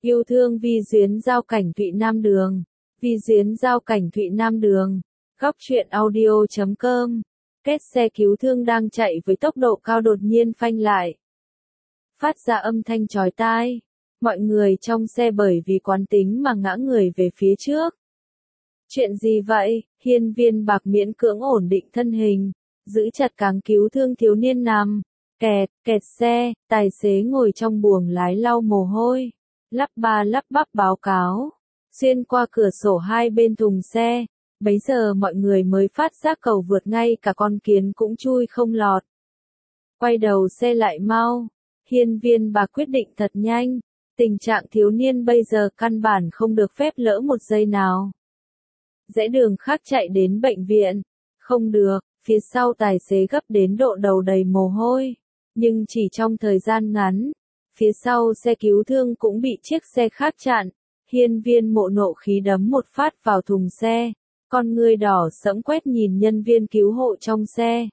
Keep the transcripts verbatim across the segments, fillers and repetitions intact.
Yêu thương Vi Duyến giao cảnh Thụy Nam Đường. Vi Duyến giao cảnh Thụy Nam Đường. Góc truyện audio chấm com. Kết xe cứu thương đang chạy với tốc độ cao đột nhiên phanh lại. Phát ra âm thanh chói tai. Mọi người trong xe bởi vì quán tính mà ngã người về phía trước. Chuyện gì vậy? Hiên Viên Bạc miễn cưỡng ổn định thân hình, giữ chặt cáng cứu thương thiếu niên nằm. Kẹt, kẹt xe, tài xế ngồi trong buồng lái lau mồ hôi, lắp ba lắp bắp báo cáo. Xuyên qua cửa sổ hai bên thùng xe, bấy giờ mọi người mới phát giác cầu vượt ngay cả con kiến cũng chui không lọt. Quay đầu xe lại mau. Hiên Viên Bạc quyết định thật nhanh. Tình trạng thiếu niên bây giờ căn bản không được phép lỡ một giây nào. Rẽ đường khác chạy đến bệnh viện. Không được, phía sau tài xế gấp đến độ đầu đầy mồ hôi. Nhưng chỉ trong thời gian ngắn, phía sau xe cứu thương cũng bị chiếc xe khác chặn. Hiên Viên Mộ nộ khí đấm một phát vào thùng xe. Con ngươi đỏ sẫm quét nhìn nhân viên cứu hộ trong xe.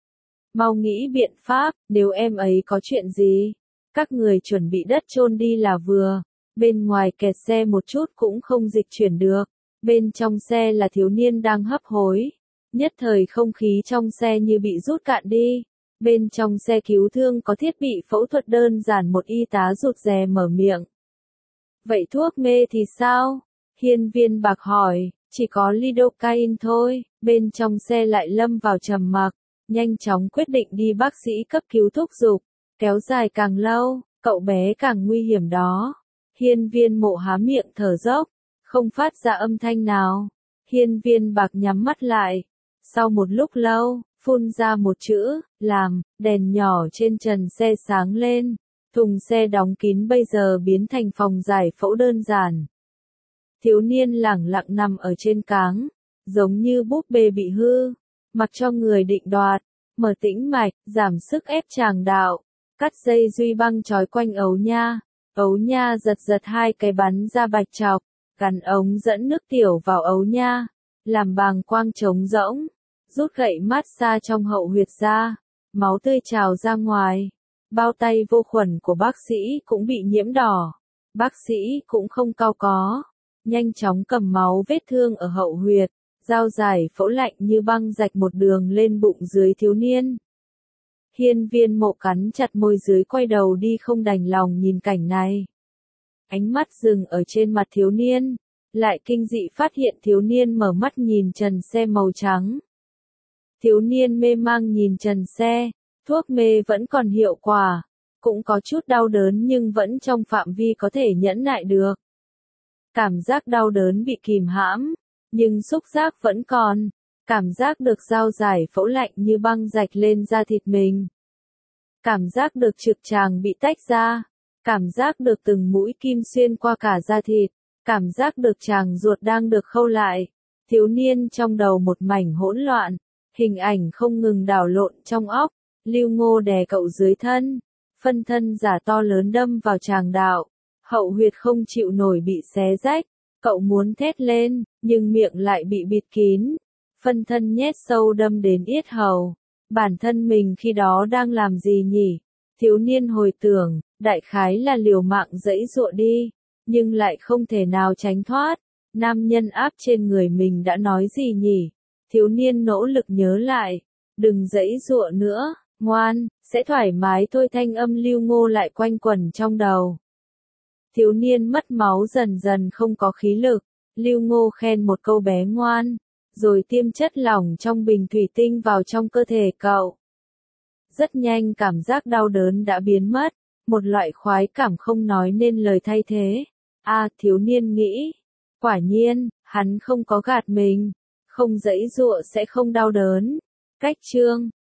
Mau nghĩ biện pháp, nếu em ấy có chuyện gì, các người chuẩn bị đất chôn đi là vừa. Bên ngoài kẹt xe một chút cũng không dịch chuyển được. Bên trong xe là thiếu niên đang hấp hối. Nhất thời không khí trong xe như bị rút cạn đi. Bên trong xe cứu thương có thiết bị phẫu thuật đơn giản, một y tá rụt rè mở miệng. Vậy thuốc mê thì sao? Hiên Viên Bạc hỏi. Chỉ có lidocaine thôi. Bên trong xe lại lâm vào trầm mặc. Nhanh chóng quyết định đi bác sĩ cấp cứu thúc giục. Kéo dài càng lâu, cậu bé càng nguy hiểm đó. Hiên Viên Mộ há miệng thở dốc, không phát ra âm thanh nào. Hiên Viên Bạc nhắm mắt lại. Sau một lúc lâu, phun ra một chữ, làm, đèn nhỏ trên trần xe sáng lên. Thùng xe đóng kín bây giờ biến thành phòng giải phẫu đơn giản. Thiếu niên lẳng lặng nằm ở trên cáng, giống như búp bê bị hư. Mặc cho người định đoạt, mở tĩnh mạch, giảm sức ép tràng đạo. Cắt dây duy băng trói quanh ấu nha. Ấu nha giật giật hai cái bắn ra bạch trọc. Gắn ống dẫn nước tiểu vào ấu nha. Làm bàng quang trống rỗng. Rút gậy massage trong hậu huyệt ra. Máu tươi trào ra ngoài. Bao tay vô khuẩn của bác sĩ cũng bị nhiễm đỏ. Bác sĩ cũng không cau có. Nhanh chóng cầm máu vết thương ở hậu huyệt. Dao giải phẫu lạnh như băng rạch một đường lên bụng dưới thiếu niên. Hiên Viên Mộ cắn chặt môi dưới, quay đầu đi không đành lòng nhìn cảnh này. Ánh mắt dừng ở trên mặt thiếu niên, lại kinh dị phát hiện thiếu niên mở mắt nhìn trần xe màu trắng. Thiếu niên mê mang nhìn trần xe, thuốc mê vẫn còn hiệu quả, cũng có chút đau đớn nhưng vẫn trong phạm vi có thể nhẫn nại được. Cảm giác đau đớn bị kìm hãm, nhưng xúc giác vẫn còn. Cảm giác được dao giải phẫu lạnh như băng rạch lên da thịt mình. Cảm giác được trực tràng bị tách ra. Cảm giác được từng mũi kim xuyên qua cả da thịt. Cảm giác được tràng ruột đang được khâu lại. Thiếu niên trong đầu một mảnh hỗn loạn. Hình ảnh không ngừng đảo lộn trong óc. Lưu Ngô đè cậu dưới thân. Phân thân giả to lớn đâm vào tràng đạo. Hậu huyệt không chịu nổi bị xé rách. Cậu muốn thét lên, nhưng miệng lại bị bịt kín. Phân thân nhét sâu đâm đến yết hầu. Bản thân mình khi đó đang làm gì nhỉ? Thiếu niên hồi tưởng, đại khái là liều mạng giãy giụa đi, nhưng lại không thể nào tránh thoát. Nam nhân áp trên người mình đã nói gì nhỉ? Thiếu niên nỗ lực nhớ lại. Đừng giãy giụa nữa, ngoan, sẽ thoải mái thôi. Thanh âm Lưu Ngô lại quanh quẩn trong đầu. Thiếu niên mất máu dần dần không có khí lực. Lưu Ngô khen một câu bé ngoan, rồi tiêm chất lỏng trong bình thủy tinh vào trong cơ thể cậu. Rất nhanh cảm giác đau đớn đã biến mất, một loại khoái cảm không nói nên lời thay thế. A, à, thiếu niên nghĩ, quả nhiên, hắn không có gạt mình, không giãy giụa sẽ không đau đớn. Cách chương